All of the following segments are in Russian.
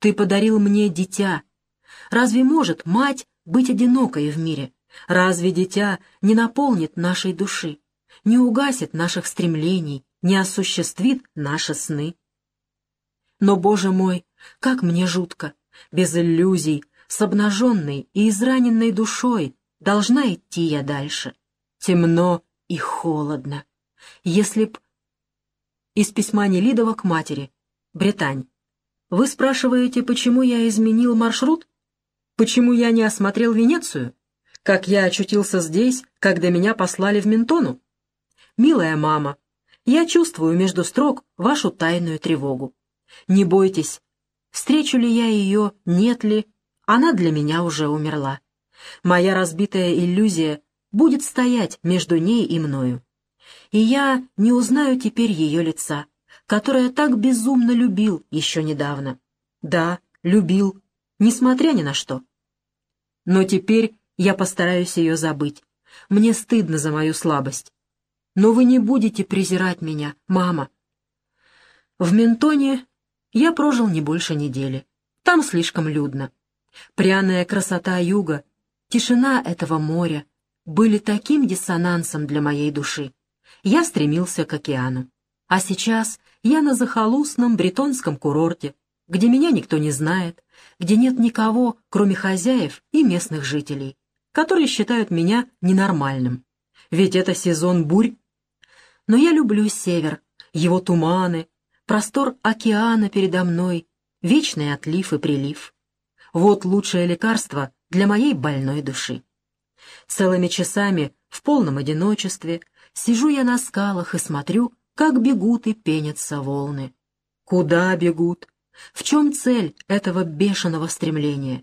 Ты подарил мне дитя. Разве может мать быть одинокой в мире? Разве дитя не наполнит нашей души, не угасит наших стремлений, не осуществит наши сны? Но, Боже мой, как мне жутко, без иллюзий, с обнаженной и израненной душой должна идти я дальше. Темно и холодно. Если б... Из письма Нелидова к матери. Британь. Вы спрашиваете, почему я изменил маршрут? Почему я не осмотрел Венецию? Как я очутился здесь, когда меня послали в Ментону? Милая мама, я чувствую между строк вашу тайную тревогу. Не бойтесь, встречу ли я ее, нет ли, она для меня уже умерла. Моя разбитая иллюзия будет стоять между ней и мною. И я не узнаю теперь ее лица, которое так безумно любил еще недавно. Да, любил, несмотря ни на что. Но теперь я постараюсь ее забыть. Мне стыдно за мою слабость. Но вы не будете презирать меня, мама. В Ментоне я прожил не больше недели. Там слишком людно. Пряная красота юга, тишина этого моря были таким диссонансом для моей души. Я стремился к океану. А сейчас я на захолустном бретонском курорте, где меня никто не знает, где нет никого, кроме хозяев и местных жителей, которые считают меня ненормальным. Ведь это сезон бурь. Но я люблю север, его туманы, простор океана передо мной, вечный отлив и прилив. Вот лучшее лекарство для моей больной души. Целыми часами в полном одиночестве сижу я на скалах и смотрю, как бегут и пенятся волны. Куда бегут? В чем цель этого бешеного стремления?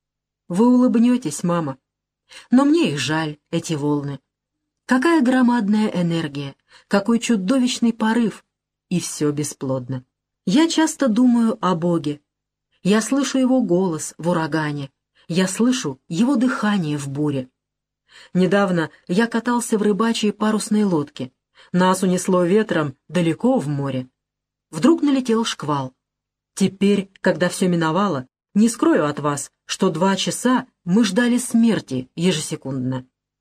Вы улыбнетесь, мама. Но мне их жаль, эти волны. Какая громадная энергия, какой чудовищный порыв, и все бесплодно. Я часто думаю о Боге. Я слышу Его голос в урагане, я слышу Его дыхание в буре. Недавно я катался в рыбачьей парусной лодке. Нас унесло ветром далеко в море. Вдруг налетел шквал. Теперь, когда все миновало, не скрою от вас, что 2 часа мы ждали смерти ежесекундно.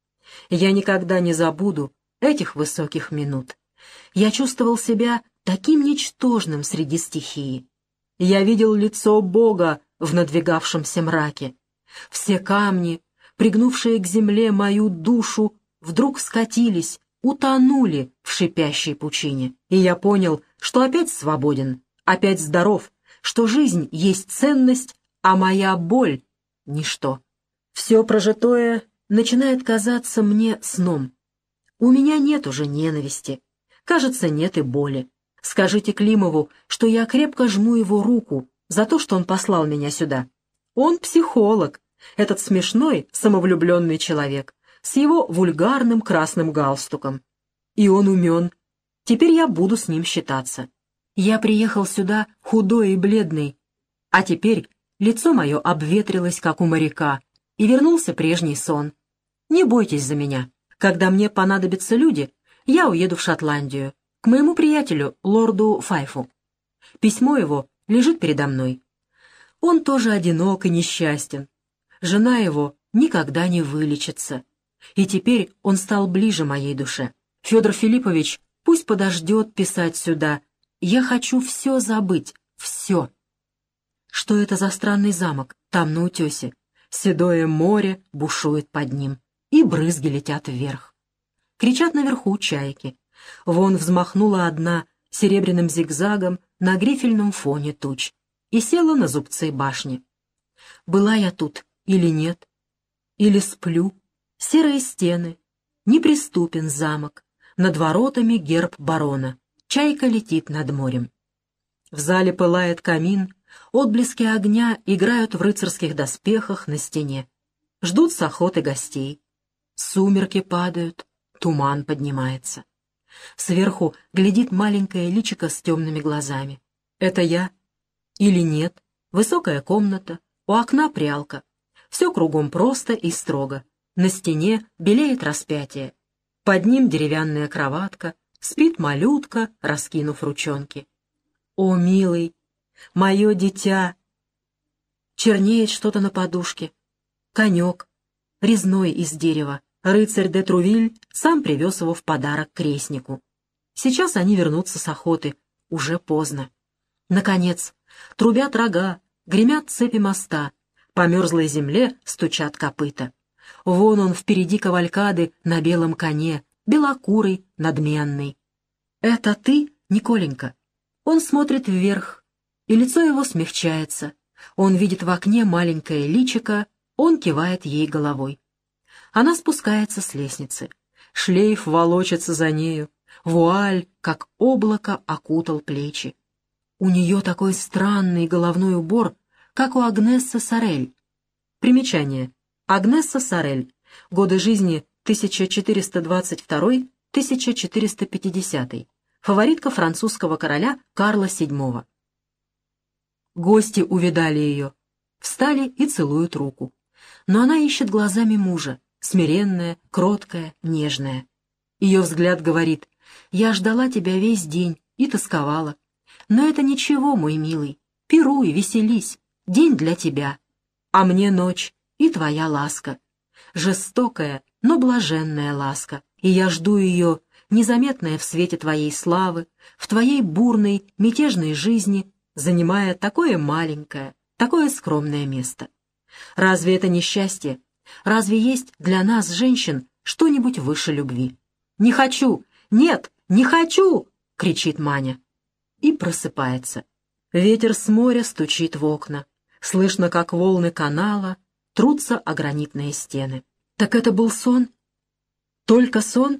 Я никогда не забуду этих высоких минут. Я чувствовал себя таким ничтожным среди стихии. Я видел лицо Бога в надвигавшемся мраке. Все камни, пригнувшие к земле мою душу, вдруг скатились, утонули в шипящей пучине. И я понял, что опять свободен, опять здоров, что жизнь есть ценность, а моя боль — ничто. Все прожитое начинает казаться мне сном. У меня нет уже ненависти, кажется, нет и боли. Скажите Климову, что я крепко жму его руку за то, что он послал меня сюда. Он психолог, этот смешной, самовлюбленный человек, с его вульгарным красным галстуком. И он умен. Теперь я буду с ним считаться. Я приехал сюда худой и бледный, а теперь лицо мое обветрилось, как у моряка, и вернулся прежний сон. Не бойтесь за меня. Когда мне понадобятся люди, я уеду в Шотландию, к моему приятелю, лорду Файфу. Письмо его лежит передо мной. Он тоже одинок и несчастен. Жена его никогда не вылечится. И теперь он стал ближе моей душе. Федор Филиппович пусть подождет писать сюда. Я хочу все забыть, все. Что это за странный замок там на утесе? Седое море бушует под ним, и брызги летят вверх. Кричат наверху чайки. Вон взмахнула одна серебряным зигзагом на грифельном фоне туч и села на зубцы башни. Была я тут или нет? Или сплю? Серые стены, неприступен замок, над воротами герб барона, чайка летит над морем. В зале пылает камин, отблески огня играют в рыцарских доспехах на стене. Ждут с охоты гостей. Сумерки падают, туман поднимается. Сверху глядит маленькое личико с темными глазами. Это я? Или нет? Высокая комната, у окна прялка. Все кругом просто и строго. На стене белеет распятие. Под ним деревянная кроватка, спит малютка, раскинув ручонки. О, милый, мое дитя! чернеет что-то на подушке. Конек, резной из дерева. Рыцарь де Трувиль сам привез его в подарок крестнику. Сейчас они вернутся с охоты. Уже поздно. Наконец, трубят рога, гремят цепи моста. По мерзлой земле стучат копыта. Вон он впереди кавалькады на белом коне, белокурый, надменный. «Это ты, Николенька?» Он смотрит вверх, и лицо его смягчается. Он видит в окне маленькое личико, он кивает ей головой. Она спускается с лестницы. Шлейф волочится за нею. Вуаль, как облако, окутал плечи. У нее такой странный головной убор, как у Агнессы Сорель. Примечание. Агнесса Сорель. Годы жизни 1422-1450. Фаворитка французского короля Карла VII. Гости увидали ее, встали и целуют руку. Но она ищет глазами мужа, смиренная, кроткая, нежная. Ее взгляд говорит: «Я ждала тебя весь день и тосковала. Но это ничего, мой милый, пируй, веселись, день для тебя, а мне ночь и твоя ласка. Жестокая, но блаженная ласка, и я жду ее, незаметная в свете твоей славы, в твоей бурной, мятежной жизни, занимая такое маленькое, такое скромное место. Разве это не счастье? Разве есть для нас, женщин, что-нибудь выше любви?» «Не хочу! Нет, не хочу!» — кричит Маня. И просыпается. Ветер с моря стучит в окна. Слышно, как волны канала трутся о гранитные стены. Так это был сон? Только сон?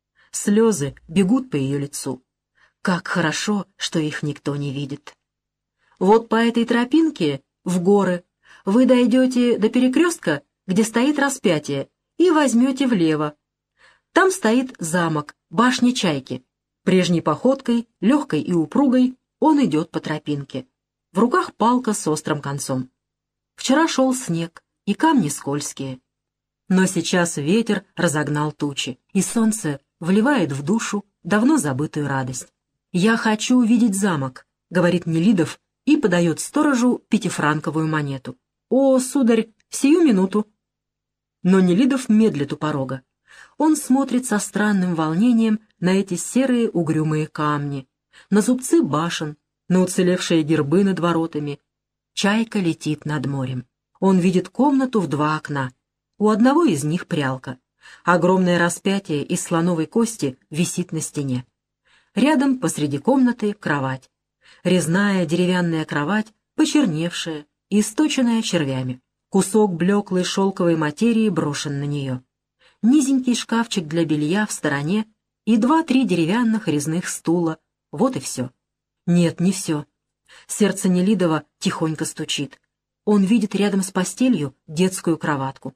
Слезы бегут по ее лицу. Как хорошо, что их никто не видит. Вот по этой тропинке в горы вы дойдете до перекрестка, где стоит распятие, и возьмете влево. Там стоит замок, башня Чайки. Прежней походкой, легкой и упругой, он идет по тропинке. В руках палка с острым концом. Вчера шел снег, и камни скользкие. Но сейчас ветер разогнал тучи, и солнце вливает в душу давно забытую радость. «Я хочу увидеть замок», — говорит Нелидов и подает сторожу пятифранковую монету. «О, сударь, сию минуту». Но Нелидов медлит у порога. Он смотрит со странным волнением на эти серые угрюмые камни, на зубцы башен, на уцелевшие гербы над воротами. Чайка летит над морем. Он видит комнату в 2 окна. У одного из них прялка. Огромное распятие из слоновой кости висит на стене. Рядом посреди комнаты кровать. Резная деревянная кровать, почерневшая, источенная червями. Кусок блеклой шелковой материи брошен на нее. Низенький шкафчик для белья в стороне и 2-3 деревянных резных стула. Вот и все. Нет, не все. Сердце Нелидова тихонько стучит. Он видит рядом с постелью детскую кроватку.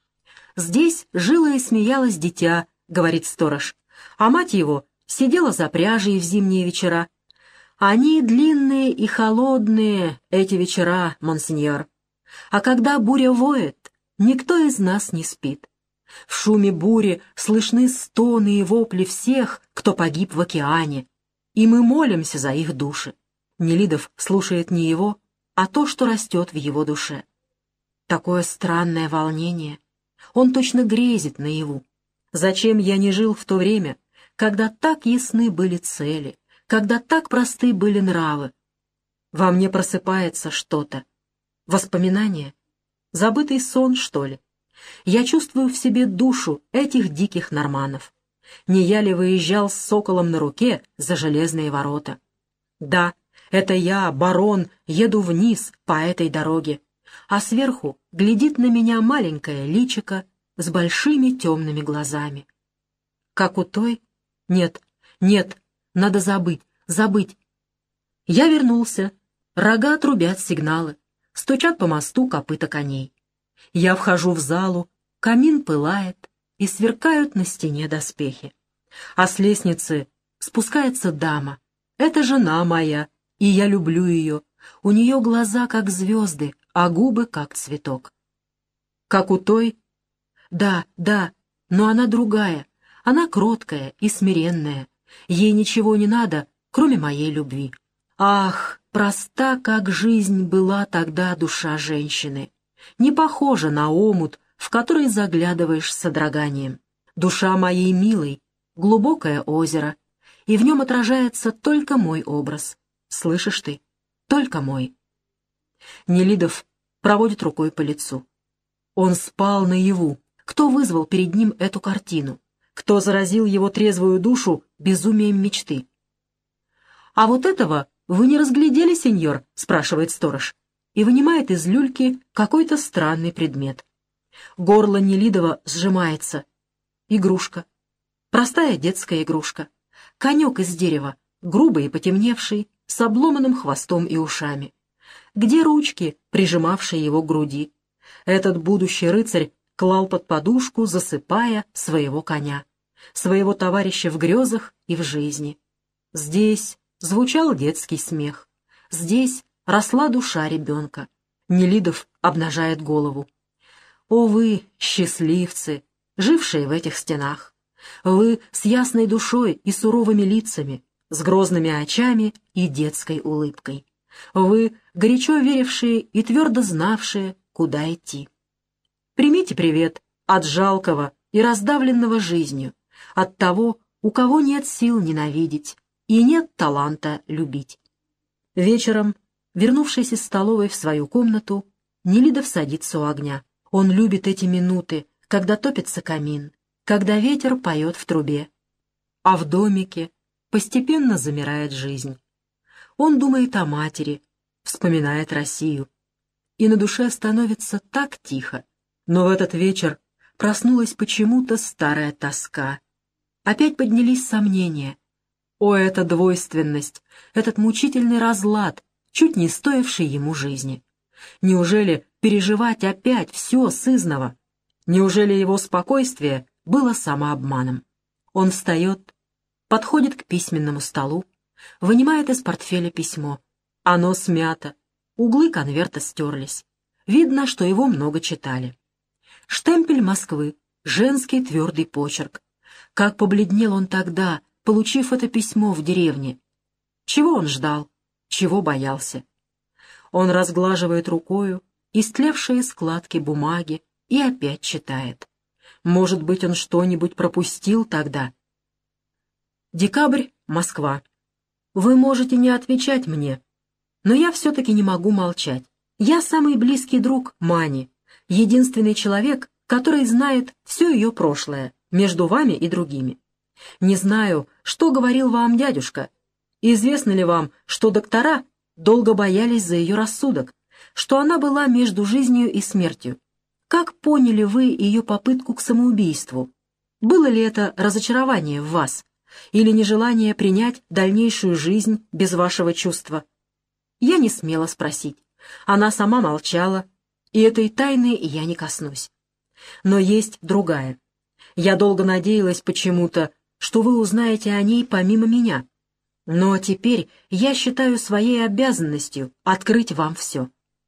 «Здесь жило и смеялось дитя», — говорит сторож, а мать его сидела за пряжей в зимние вечера. «Они длинные и холодные, эти вечера, монсеньор. А когда буря воет, никто из нас не спит. В шуме бури слышны стоны и вопли всех, кто погиб в океане, и мы молимся за их души». Нелидов слушает не его, а то, что растет в его душе. Такое странное волнение. Он точно грезит наяву. Зачем я не жил в то время, когда так ясны были цели, когда так просты были нравы? Во мне просыпается что-то. Воспоминание? Забытый сон, что ли? Я чувствую в себе душу этих диких норманнов. Не я ли выезжал с соколом на руке за железные ворота? Да, это я, барон, еду вниз по этой дороге, а сверху глядит на меня маленькое личико с большими темными глазами. Как у той? Нет, нет, надо забыть, забыть. Я вернулся. Рога трубят сигналы, стучат по мосту копыта коней. Я вхожу в залу, камин пылает, и сверкают на стене доспехи. А с лестницы спускается дама. Это жена моя, и я люблю ее. У нее глаза, как звезды, а губы, как цветок. Как у той? Да, да, но она другая. Она кроткая и смиренная. Ей ничего не надо, кроме моей любви. Ах, проста, как жизнь, была тогда душа женщины, не похожа на омут, в который заглядываешь с содроганием. Душа моей милой — глубокое озеро, и в нем отражается только мой образ. Слышишь ты? Только мой. Нелидов проводит рукой по лицу. Он спал наяву. Кто вызвал перед ним эту картину? Кто заразил его трезвую душу безумием мечты? — А вот этого вы не разглядели, сеньор? — спрашивает сторож, и вынимает из люльки какой-то странный предмет. Горло Нелидова сжимается. Игрушка. Простая детская игрушка. Конек из дерева, грубый и потемневший, с обломанным хвостом и ушами. Где ручки, прижимавшие его к груди? Этот будущий рыцарь клал под подушку, засыпая своего коня, своего товарища в грезах и в жизни. Здесь звучал детский смех. Здесь росла душа ребенка. Нелидов обнажает голову. О вы, счастливцы, жившие в этих стенах! Вы с ясной душой и суровыми лицами, с грозными очами и детской улыбкой. Вы, горячо верившие и твердо знавшие, куда идти. Примите привет от жалкого и раздавленного жизнью, от того, у кого нет сил ненавидеть и нет таланта любить. Вечером, вернувшись из столовой в свою комнату, Нелидов садится у огня. Он любит эти минуты, когда топится камин, когда ветер поет в трубе. А в домике постепенно замирает жизнь. Он думает о матери, вспоминает Россию. И на душе становится так тихо. Но в этот вечер проснулась почему-то старая тоска. Опять поднялись сомнения. О, эта двойственность, этот мучительный разлад, чуть не стоивший ему жизни. Неужели переживать опять все сызнова? Неужели его спокойствие было самообманом? Он встает, подходит к письменному столу, вынимает из портфеля письмо. Оно смято, углы конверта стерлись. Видно, что его много читали. Штемпель Москвы, женский твердый почерк. Как побледнел он тогда, получив это письмо в деревне. Чего он ждал? Чего боялся? Он разглаживает рукою истлевшие складки бумаги и опять читает. Может быть, он что-нибудь пропустил тогда? Декабрь, Москва. Вы можете не отвечать мне, но я все-таки не могу молчать. Я самый близкий друг Мани, единственный человек, который знает все ее прошлое, между вами и другими. Не знаю, что говорил вам дядюшка. Известно ли вам, что доктора долго боялись за ее рассудок, что она была между жизнью и смертью? Как поняли вы ее попытку к самоубийству? Было ли это разочарование в вас или нежелание принять дальнейшую жизнь без вашего чувства? Я не смела спросить. Она сама молчала, и этой тайны я не коснусь. Но есть другая. Я долго надеялась почему-то, что вы узнаете о ней помимо меня. Но теперь я считаю своей обязанностью открыть вам все.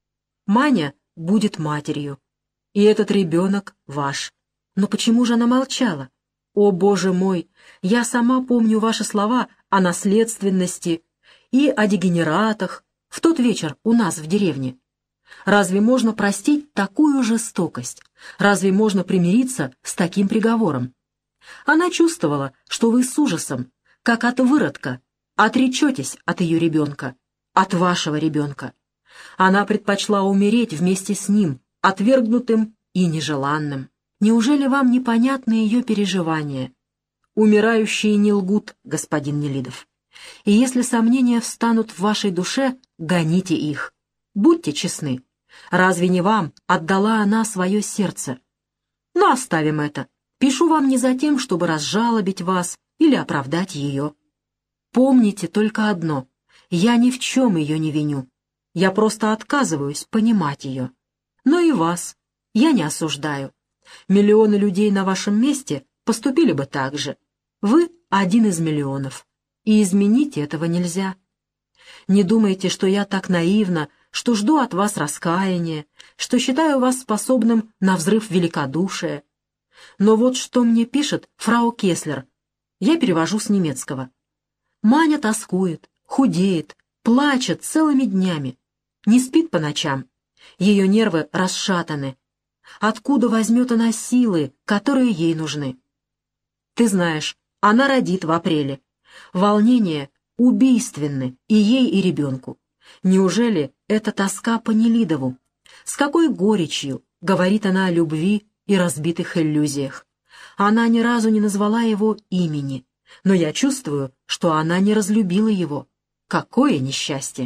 Маня будет матерью, и этот ребенок ваш. Но почему же она молчала? О, Боже мой, я сама помню ваши слова о наследственности и о дегенератах в тот вечер у нас в деревне. Разве можно простить такую жестокость? Разве можно примириться с таким приговором? Она чувствовала, что вы с ужасом, как от выродка, отречетесь от ее ребенка, от вашего ребенка. Она предпочла умереть вместе с ним, отвергнутым и нежеланным. Неужели вам непонятны ее переживания? Умирающие не лгут, господин Нелидов. И если сомнения встанут в вашей душе, гоните их. Будьте честны. Разве не вам отдала она свое сердце? Но оставим это. Пишу вам не за тем, чтобы разжалобить вас или оправдать ее. Помните только одно. Я ни в чем ее не виню. Я просто отказываюсь понимать ее. Но и вас я не осуждаю. Миллионы людей на вашем месте поступили бы так же. Вы один из миллионов, и изменить этого нельзя. Не думайте, что я так наивна, что жду от вас раскаяния, что считаю вас способным на взрыв великодушия. Но вот что мне пишет фрау Кеслер. Я перевожу с немецкого. Маня тоскует, худеет, плачет целыми днями, не спит по ночам, ее нервы расшатаны. Откуда возьмет она силы, которые ей нужны? Ты знаешь, она родит в апреле. Волнения убийственны и ей, и ребенку. Неужели это тоска по Нелидову? С какой горечью говорит она о любви и разбитых иллюзиях. Она ни разу не назвала его имени, но я чувствую, что она не разлюбила его. Какое несчастье!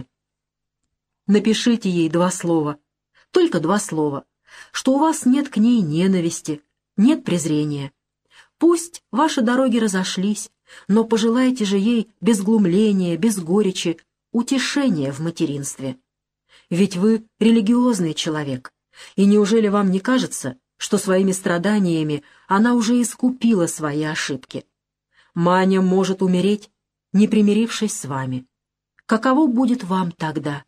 Напишите ей 2 слова, только 2 слова, что у вас нет к ней ненависти, нет презрения. Пусть ваши дороги разошлись, но пожелайте же ей без глумления, без горечи, утешения в материнстве. Ведь вы религиозный человек, и неужели вам не кажется, что своими страданиями она уже искупила свои ошибки? Маня может умереть, не примирившись с вами. Каково будет вам тогда?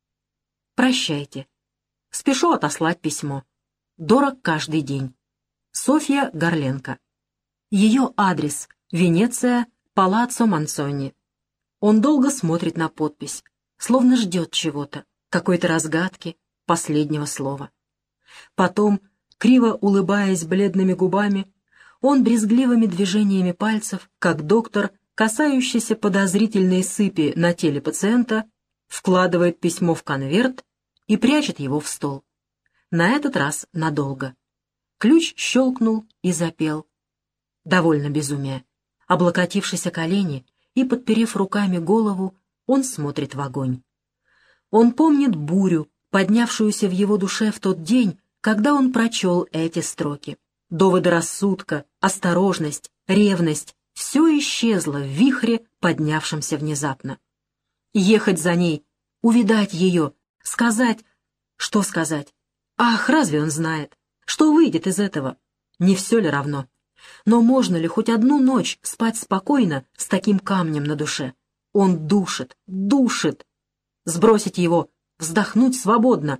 Прощайте. Спешу отослать письмо. Дорог каждый день. Софья Горленко. Ее адрес — Венеция, Палаццо Мансони. Он долго смотрит на подпись, словно ждет чего-то, какой-то разгадки, последнего слова. Потом, криво улыбаясь бледными губами, он брезгливыми движениями пальцев, как доктор, касающийся подозрительной сыпи на теле пациента, вкладывает письмо в конверт и прячет его в стол. На этот раз надолго. Ключ щелкнул и запел. Довольно безумия. Облокотившись о колени и подперев руками голову, он смотрит в огонь. Он помнит бурю, поднявшуюся в его душе в тот день, когда он прочел эти строки. Доводы рассудка, осторожность, ревность — все исчезло в вихре, поднявшемся внезапно. Ехать за ней, увидать ее, сказать... Что сказать? Ах, разве он знает? Что выйдет из этого? Не все ли равно? Но можно ли хоть одну ночь спать спокойно с таким камнем на душе? Он душит, душит. Сбросить его, вздохнуть свободно.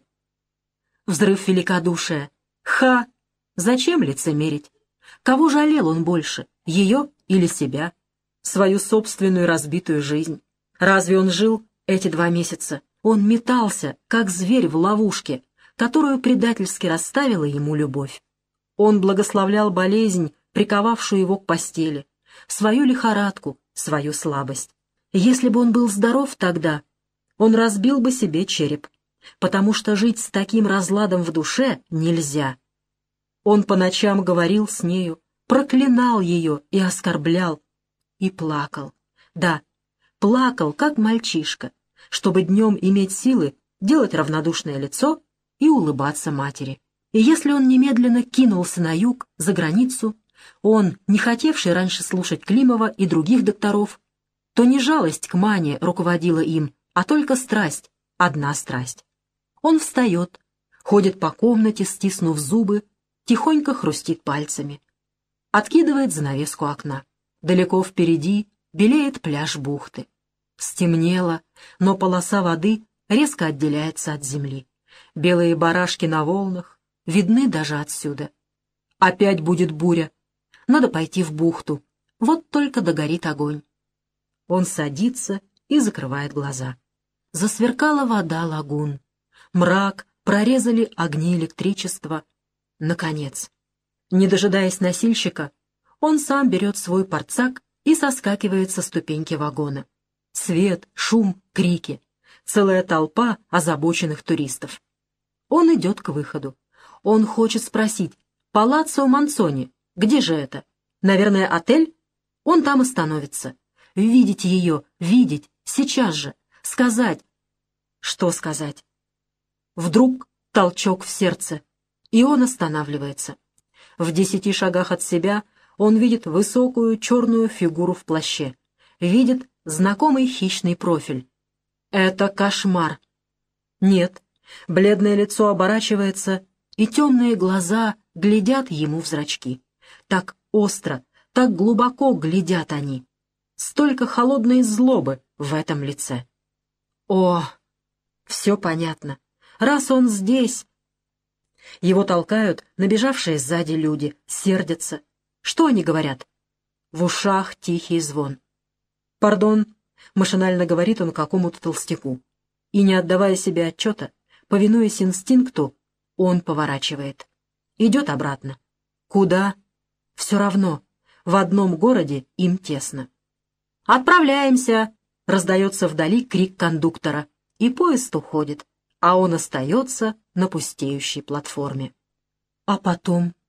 Взрыв великодушия. Ха! Зачем лицемерить? Кого жалел он больше, ее или себя? Свою собственную разбитую жизнь. Разве он жил эти 2 месяца? Он метался, как зверь в ловушке, которую предательски расставила ему любовь. Он благословлял болезнь, приковавшую его к постели, свою лихорадку, свою слабость. Если бы он был здоров тогда, он разбил бы себе череп, потому что жить с таким разладом в душе нельзя. Он по ночам говорил с нею, проклинал ее и оскорблял, и плакал. Да, плакал, как мальчишка, чтобы днем иметь силы делать равнодушное лицо и улыбаться матери. И если он немедленно кинулся на юг, за границу, он, не хотевший раньше слушать Климова и других докторов, то не жалость к Мане руководила им, а только страсть, одна страсть. Он встает, ходит по комнате, стиснув зубы, тихонько хрустит пальцами. Откидывает занавеску окна. Далеко впереди белеет пляж бухты. Стемнело, но полоса воды резко отделяется от земли. Белые барашки на волнах видны даже отсюда. Опять будет буря. Надо пойти в бухту. Вот только догорит огонь. Он садится и закрывает глаза. Засверкала вода лагун. Мрак прорезали огни электричества. Наконец. Не дожидаясь носильщика, он сам берет свой портсак и соскакивает со ступеньки вагона. Свет, шум, крики. Целая толпа озабоченных туристов. Он идет к выходу. Он хочет спросить: «Палаццо Мансони, где же это? Наверное, отель?» Он там остановится. Видеть ее, видеть, сейчас же. Сказать. Что сказать? Вдруг толчок в сердце, и он останавливается. В 10 шагах от себя он видит высокую черную фигуру в плаще. Видит знакомый хищный профиль. Это кошмар. Нет, бледное лицо оборачивается, и темные глаза глядят ему в зрачки. Так остро, так глубоко глядят они. Столько холодной злобы в этом лице. О, все понятно. Раз он здесь... Его толкают набежавшие сзади люди, сердятся. Что они говорят? В ушах тихий звон. «Пардон, — машинально говорит он какому-то толстяку. И, не отдавая себе отчета, повинуясь инстинкту, он поворачивает. Идет обратно. Куда? Все равно. В одном городе им тесно. «Отправляемся!» — раздается вдали крик кондуктора, и поезд уходит, а он остается на пустеющей платформе. А потом